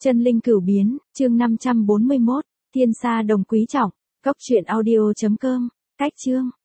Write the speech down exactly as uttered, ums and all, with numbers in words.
Chân linh cửu biến, chương năm trăm bốn mươi mốt, thiên sa đồng quý trọng, cốc truyện audio chấm com, cách chương.